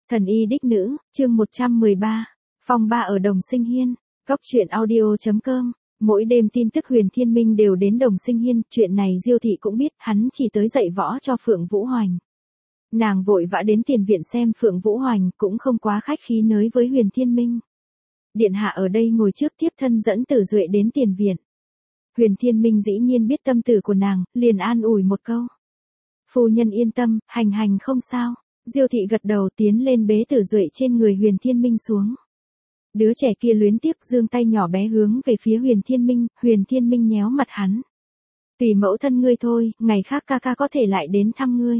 Thần y đích nữ, chương 113, phong ba ở Đồng Sinh Hiên, Cóc truyện audio.com. Mỗi đêm tin tức Huyền Thiên Minh đều đến Đồng Sinh Hiên, chuyện này Diêu thị cũng biết, hắn chỉ tới dạy võ cho Phượng Vũ Hoành. Nàng vội vã đến tiền viện xem Phượng Vũ Hoành, cũng không quá khách khí nới với Huyền Thiên Minh. Điện hạ ở đây ngồi trước, tiếp thân dẫn Tử Duệ đến tiền viện. Huyền Thiên Minh dĩ nhiên biết tâm tư của nàng, liền an ủi một câu. Phu nhân yên tâm, hành không sao. Diêu thị gật đầu tiến lên bế Tử Duệ trên người Huyền Thiên Minh xuống. Đứa trẻ kia luyến tiếc giương tay nhỏ bé hướng về phía Huyền Thiên Minh nhéo mặt hắn. Tùy mẫu thân ngươi thôi, ngày khác ca ca có thể lại đến thăm ngươi.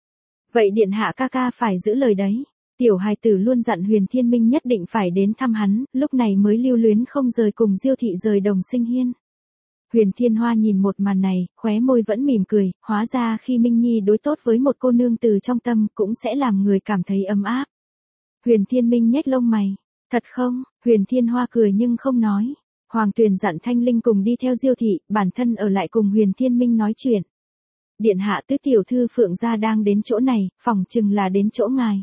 Vậy điện hạ ca ca phải giữ lời đấy. Tiểu hài tử luôn dặn Huyền Thiên Minh nhất định phải đến thăm hắn, lúc này mới lưu luyến không rời cùng Diêu thị rời Đồng Sinh Hiên. Huyền Thiên Hoa nhìn một màn này, khóe môi vẫn mỉm cười, hóa ra khi Minh Nhi đối tốt với một cô nương từ trong tâm cũng sẽ làm người cảm thấy ấm áp. Huyền Thiên Minh nhếch lông mày, thật không? Huyền Thiên Hoa cười nhưng không nói. Hoàng Tuyền dặn Thanh Linh cùng đi theo Diêu thị, bản thân ở lại cùng Huyền Thiên Minh nói chuyện. Điện hạ tứ tiểu thư Phượng gia đang đến chỗ này, phỏng chừng là đến chỗ ngài.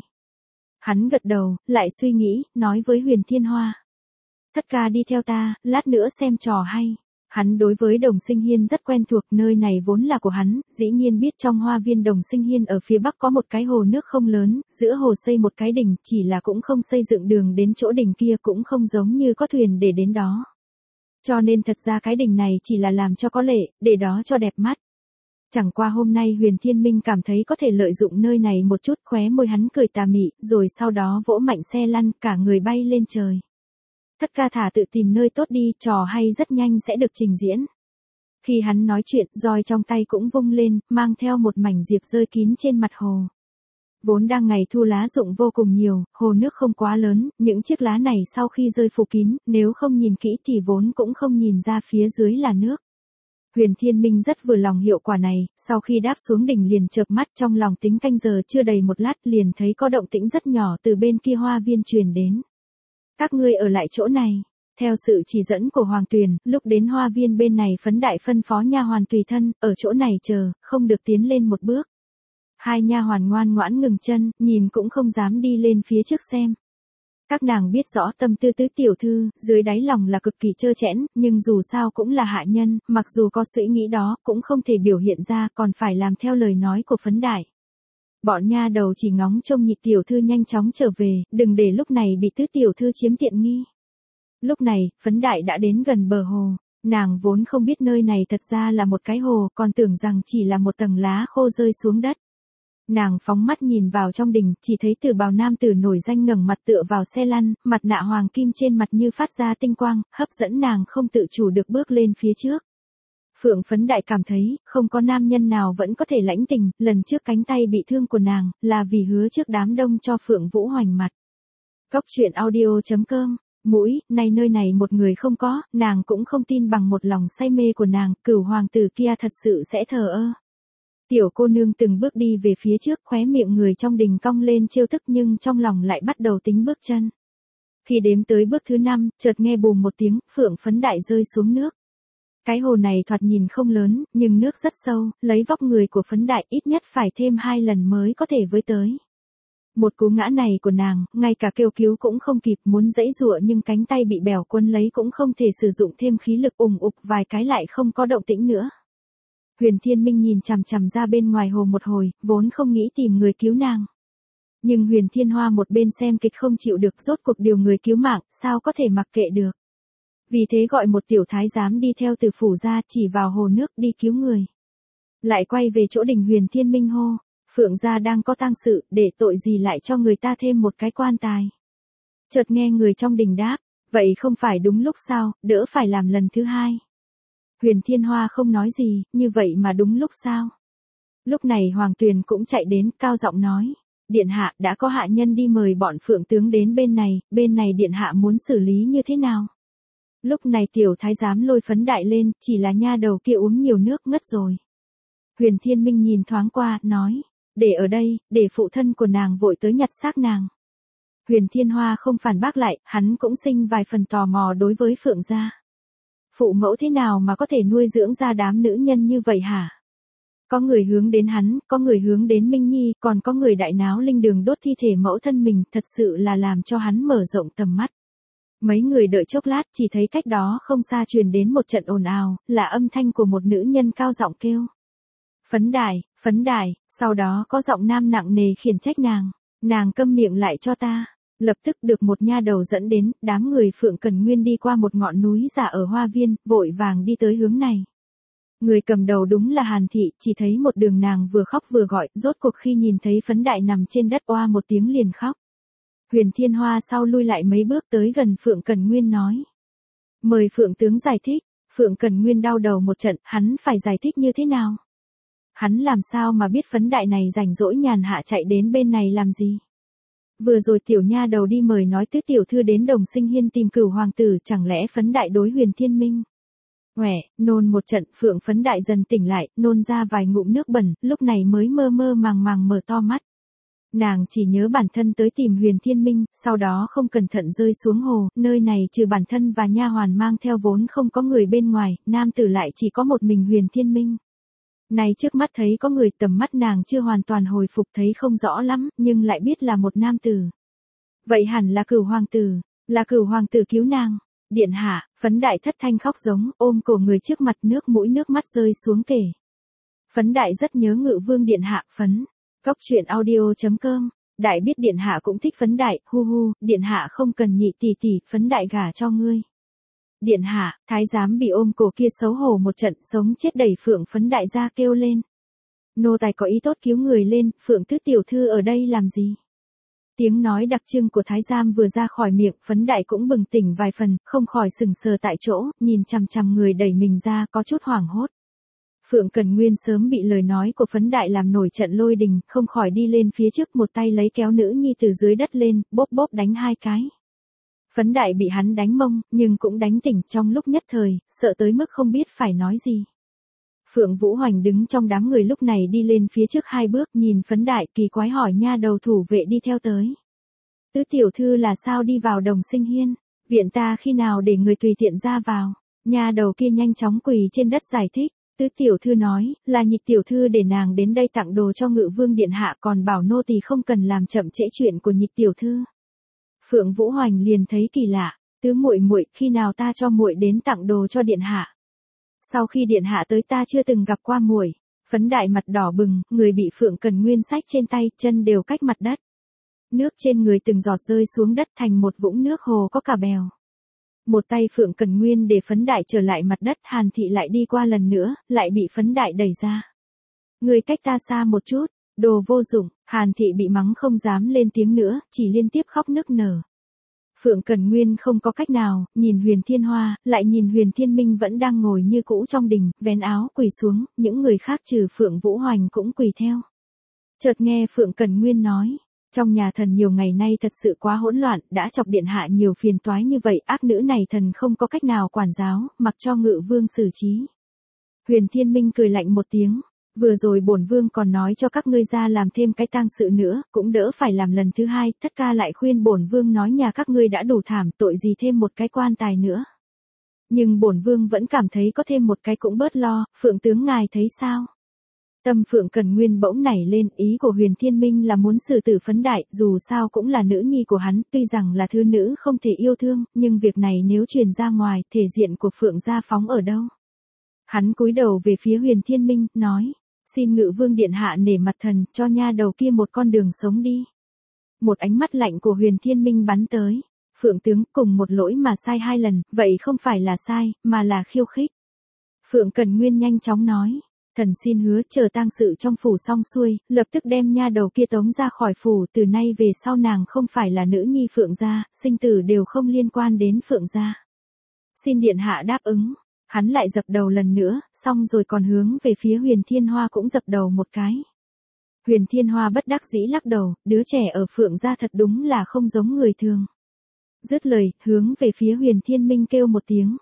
Hắn gật đầu, lại suy nghĩ, nói với Huyền Thiên Hoa. Thất ca đi theo ta, lát nữa xem trò hay. Hắn đối với Đồng Sinh Hiên rất quen thuộc, nơi này vốn là của hắn, dĩ nhiên biết trong hoa viên Đồng Sinh Hiên ở phía bắc có một cái hồ nước không lớn, giữa hồ xây một cái đỉnh, chỉ là cũng không xây dựng đường đến chỗ đỉnh kia, cũng không giống như có thuyền để đến đó. Cho nên thật ra cái đỉnh này chỉ là làm cho có lệ, để đó cho đẹp mắt. Chẳng qua hôm nay Huyền Thiên Minh cảm thấy có thể lợi dụng nơi này một chút, khóe môi hắn cười tà mị, rồi sau đó vỗ mạnh xe lăn, cả người bay lên trời. Thất ca thả tự tìm nơi tốt đi, trò hay rất nhanh sẽ được trình diễn. Khi hắn nói chuyện, roi trong tay cũng vung lên, mang theo một mảnh diệp rơi kín trên mặt hồ. Vốn đang ngày thu lá rụng vô cùng nhiều, hồ nước không quá lớn, những chiếc lá này sau khi rơi phủ kín, nếu không nhìn kỹ thì vốn cũng không nhìn ra phía dưới là nước. Huyền Thiên Minh rất vừa lòng hiệu quả này, sau khi đáp xuống đỉnh liền chợp mắt, trong lòng tính canh giờ chưa đầy một lát liền thấy có động tĩnh rất nhỏ từ bên kia hoa viên truyền đến. Các ngươi ở lại chỗ này. Theo sự chỉ dẫn của Hoàng Tuyền, lúc đến hoa viên bên này Phấn Đại phân phó nha hoàn tùy thân, ở chỗ này chờ, không được tiến lên một bước. Hai nha hoàn ngoan ngoãn ngừng chân, nhìn cũng không dám đi lên phía trước xem. Các nàng biết rõ tâm tư tứ tiểu thư, dưới đáy lòng là cực kỳ trơ trẽn, nhưng dù sao cũng là hạ nhân, mặc dù có suy nghĩ đó, cũng không thể biểu hiện ra, còn phải làm theo lời nói của Phấn Đại. Bọn nha đầu chỉ ngóng trông nhị tiểu thư nhanh chóng trở về, đừng để lúc này bị tứ tiểu thư chiếm tiện nghi. Lúc này, Phấn Đại đã đến gần bờ hồ, nàng vốn không biết nơi này thật ra là một cái hồ, còn tưởng rằng chỉ là một tầng lá khô rơi xuống đất. Nàng phóng mắt nhìn vào trong đình, chỉ thấy Tử Bào nam tử nổi danh ngẩng mặt tựa vào xe lăn, mặt nạ hoàng kim trên mặt như phát ra tinh quang, hấp dẫn nàng không tự chủ được bước lên phía trước. Phượng Phấn Đại cảm thấy, không có nam nhân nào vẫn có thể lãnh tình, lần trước cánh tay bị thương của nàng, là vì hứa trước đám đông cho Phượng Vũ Hoành mặt. Cóc truyện audio.com, mũi, nay nơi này một người không có, nàng cũng không tin bằng một lòng say mê của nàng, Cửu hoàng tử kia thật sự sẽ thờ ơ. Tiểu cô nương từng bước đi về phía trước, khóe miệng người trong đình cong lên trêu tức nhưng trong lòng lại bắt đầu tính bước chân. Khi đếm tới bước thứ 5, chợt nghe bùm một tiếng, Phượng Phấn Đại rơi xuống nước. Cái hồ này thoạt nhìn không lớn, nhưng nước rất sâu, lấy vóc người của Phấn Đại ít nhất phải thêm 2 lần mới có thể với tới. Một cú ngã này của nàng, ngay cả kêu cứu cũng không kịp, muốn giãy giụa nhưng cánh tay bị bèo quấn lấy cũng không thể sử dụng thêm khí lực, ùng ục vài cái lại không có động tĩnh nữa. Huyền Thiên Minh nhìn chằm chằm ra bên ngoài hồ một hồi, vốn không nghĩ tìm người cứu nàng. Nhưng Huyền Thiên Hoa một bên xem kịch không chịu được, rốt cuộc điều người cứu mạng, sao có thể mặc kệ được. Vì thế gọi một tiểu thái giám đi theo từ phủ ra, chỉ vào hồ nước đi cứu người. Lại quay về chỗ đình Huyền Thiên Minh hô, Phượng gia đang có tang sự, để tội gì lại cho người ta thêm một cái quan tài. Chợt nghe người trong đình đáp, vậy không phải đúng lúc sao, đỡ phải làm lần thứ 2. Huyền Thiên Hoa không nói gì, như vậy mà đúng lúc sao. Lúc này Hoàng Tuyền cũng chạy đến, cao giọng nói, điện hạ đã có hạ nhân đi mời bọn Phượng tướng đến bên này điện hạ muốn xử lý như thế nào. Lúc này tiểu thái giám lôi Phấn Đại lên, chỉ là nha đầu kia uống nhiều nước ngất rồi. Huyền Thiên Minh nhìn thoáng qua, nói, để ở đây, để phụ thân của nàng vội tới nhặt xác nàng. Huyền Thiên Hoa không phản bác lại, hắn cũng sinh vài phần tò mò đối với Phượng gia. Phụ mẫu thế nào mà có thể nuôi dưỡng ra đám nữ nhân như vậy hả? Có người hướng đến hắn, có người hướng đến Minh Nhi, còn có người đại náo linh đường đốt thi thể mẫu thân mình, thật sự là làm cho hắn mở rộng tầm mắt. Mấy người đợi chốc lát chỉ thấy cách đó không xa truyền đến một trận ồn ào, là âm thanh của một nữ nhân cao giọng kêu. Phấn đại, sau đó có giọng nam nặng nề khiển trách nàng câm miệng lại cho ta. Lập tức được một nha đầu dẫn đến, đám người Phượng Cần Nguyên đi qua một ngọn núi giả ở hoa viên, vội vàng đi tới hướng này. Người cầm đầu đúng là Hàn Thị, chỉ thấy một đường nàng vừa khóc vừa gọi, rốt cuộc khi nhìn thấy Phấn Đại nằm trên đất oa một tiếng liền khóc. Huyền Thiên Hoa sau lui lại mấy bước tới gần Phượng Cần Nguyên nói. Mời Phượng tướng giải thích. Phượng Cần Nguyên đau đầu một trận, hắn phải giải thích như thế nào? Hắn làm sao mà biết Phấn Đại này rảnh rỗi nhàn hạ chạy đến bên này làm gì? Vừa rồi tiểu nha đầu đi mời nói tứ tiểu thư đến Đồng Sinh Hiên tìm Cửu hoàng tử, chẳng lẽ Phấn Đại đối Huyền Thiên Minh? Nôn một trận, Phượng Phấn Đại dần tỉnh lại, nôn ra vài ngụm nước bẩn, lúc này mới mơ mơ màng màng mở to mắt. Nàng chỉ nhớ bản thân tới tìm Huyền Thiên Minh, sau đó không cẩn thận rơi xuống hồ, nơi này trừ bản thân và nha hoàn mang theo vốn không có người bên ngoài, nam tử lại chỉ có một mình Huyền Thiên Minh. Này trước mắt thấy có người, tầm mắt nàng chưa hoàn toàn hồi phục, thấy không rõ lắm, nhưng lại biết là một nam tử. Vậy hẳn là Cửu hoàng tử cứu nàng. Điện hạ, Phấn Đại thất thanh khóc giống, ôm cổ người trước mặt, nước mũi nước mắt rơi xuống kể. Phấn Đại rất nhớ Ngự Vương điện hạ. Cóc truyện audio.com. Đại biết điện hạ cũng thích Phấn Đại, điện hạ không cần nhị tỷ tỷ, Phấn Đại gả cho ngươi. Điện hạ, thái giám bị ôm cổ kia xấu hổ một trận, sống chết đẩy Phượng Phấn Đại ra kêu lên. Nô tài có ý tốt cứu người lên, Phượng tứ tiểu thư ở đây làm gì? Tiếng nói đặc trưng của thái giám vừa ra khỏi miệng, Phấn Đại cũng bừng tỉnh vài phần, không khỏi sừng sờ tại chỗ, nhìn chằm chằm người đẩy mình ra, có chút hoảng hốt. Phượng Cần Nguyên sớm bị lời nói của Phấn Đại làm nổi trận lôi đình, không khỏi đi lên phía trước, một tay lấy kéo nữ nhi từ dưới đất lên, bóp bóp đánh 2 cái. Phấn Đại bị hắn đánh mông, nhưng cũng đánh tỉnh, trong lúc nhất thời, sợ tới mức không biết phải nói gì. Phượng Vũ Hoành đứng trong đám người lúc này đi lên phía trước 2 bước, nhìn Phấn Đại, kỳ quái hỏi nha đầu thủ vệ đi theo tới. Tứ tiểu thư là sao đi vào Đồng Sinh Hiên? Viện ta khi nào để người tùy tiện ra vào? Nha đầu kia nhanh chóng quỳ trên đất giải thích. Tứ tiểu thư nói, là Nhị tiểu thư để nàng đến đây tặng đồ cho Ngự Vương điện hạ, còn bảo nô tỳ không cần làm chậm trễ chuyện của Nhị tiểu thư. Phượng Vũ Hoành liền thấy kỳ lạ, tứ muội muội, khi nào ta cho muội đến tặng đồ cho điện hạ? Sau khi điện hạ tới ta chưa từng gặp qua muội. Phấn Đại mặt đỏ bừng, người bị Phượng Cần Nguyên xách trên tay, chân đều cách mặt đất. Nước trên người từng giọt rơi xuống đất thành một vũng nước hồ có cả bèo. Một tay Phượng Cần Nguyên để Phấn Đại trở lại mặt đất, Hàn Thị lại đi qua lần nữa, lại bị Phấn Đại đẩy ra. Người cách ta xa một chút, đồ vô dụng. Hàn Thị bị mắng không dám lên tiếng nữa, chỉ liên tiếp khóc nức nở. Phượng Cần Nguyên không có cách nào, nhìn Huyền Thiên Hoa, lại nhìn Huyền Thiên Minh vẫn đang ngồi như cũ trong đình, vén áo quỳ xuống, những người khác trừ Phượng Vũ Hoành cũng quỳ theo. Chợt nghe Phượng Cần Nguyên nói, trong nhà thần nhiều ngày nay thật sự quá hỗn loạn, đã chọc điện hạ nhiều phiền toái như vậy, ác nữ này thần không có cách nào quản giáo, mặc cho Ngự Vương xử trí. Huyền Thiên Minh cười lạnh một tiếng. Vừa rồi bổn vương còn nói cho các ngươi ra làm thêm cái tang sự nữa, cũng đỡ phải làm lần thứ 2, Thất ca lại khuyên bổn vương nói nhà các ngươi đã đủ thảm, tội gì thêm một cái quan tài nữa. Nhưng bổn vương vẫn cảm thấy có thêm một cái cũng bớt lo, Phượng tướng ngài thấy sao? Tâm Phượng Cần Nguyên bỗng nảy lên, ý của Huyền Thiên Minh là muốn xử tử Phấn Đại, dù sao cũng là nữ nhi của hắn, tuy rằng là thứ nữ không thể yêu thương, nhưng việc này nếu truyền ra ngoài, thể diện của Phượng gia phóng ở đâu? Hắn cúi đầu về phía Huyền Thiên Minh, nói. Xin Ngự Vương điện hạ nể mặt thần, cho nha đầu kia một con đường sống đi. Một ánh mắt lạnh của Huyền Thiên Minh bắn tới. Phượng tướng, cùng một lỗi mà sai 2 lần, vậy không phải là sai, mà là khiêu khích. Phượng Cần Nguyên nhanh chóng nói. Thần xin hứa chờ tang sự trong phủ xong xuôi, lập tức đem nha đầu kia tống ra khỏi phủ, từ nay về sau nàng không phải là nữ nhi Phượng gia, sinh tử đều không liên quan đến Phượng gia. Xin điện hạ đáp ứng. Hắn lại dập đầu lần nữa, xong rồi còn hướng về phía Huyền Thiên Hoa cũng dập đầu một cái. Huyền Thiên Hoa bất đắc dĩ lắc đầu, đứa trẻ ở Phượng gia thật đúng là không giống người thường. Dứt lời, hướng về phía Huyền Thiên Minh kêu một tiếng.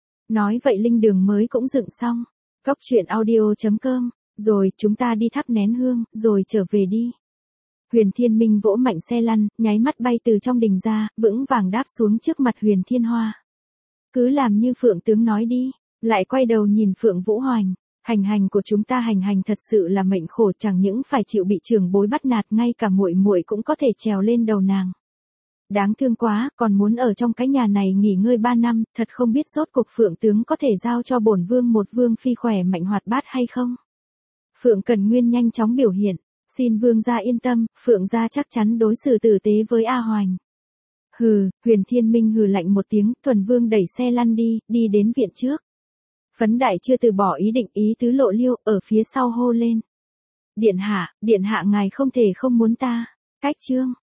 Nói vậy linh đường mới cũng dựng xong. Cóc truyện audio.com, rồi chúng ta đi thắp nén hương, rồi trở về đi. Huyền Thiên Minh vỗ mạnh xe lăn, nháy mắt bay từ trong đình ra, vững vàng đáp xuống trước mặt Huyền Thiên Hoa. Cứ làm như Phượng tướng nói đi, lại quay đầu nhìn Phượng Vũ Hoành. Hành hành của chúng ta hành hành thật sự là mệnh khổ, chẳng những phải chịu bị trưởng bối bắt nạt, ngay cả muội muội cũng có thể trèo lên đầu nàng. Đáng thương quá, còn muốn ở trong cái nhà này nghỉ ngơi 3 năm, thật không biết rốt cuộc Phượng tướng có thể giao cho bổn vương một vương phi khỏe mạnh hoạt bát hay không. Phượng Cần Nguyên nhanh chóng biểu hiện, xin vương gia yên tâm, Phượng gia chắc chắn đối xử tử tế với A Hoành. Hừ, Huyền Thiên Minh hừ lạnh một tiếng, Thuần Vương đẩy xe lăn đi đến viện trước. Phấn Đại chưa từ bỏ ý định, ý tứ lộ liêu, ở phía sau hô lên. Điện hạ ngài không thể không muốn ta. Cách chương.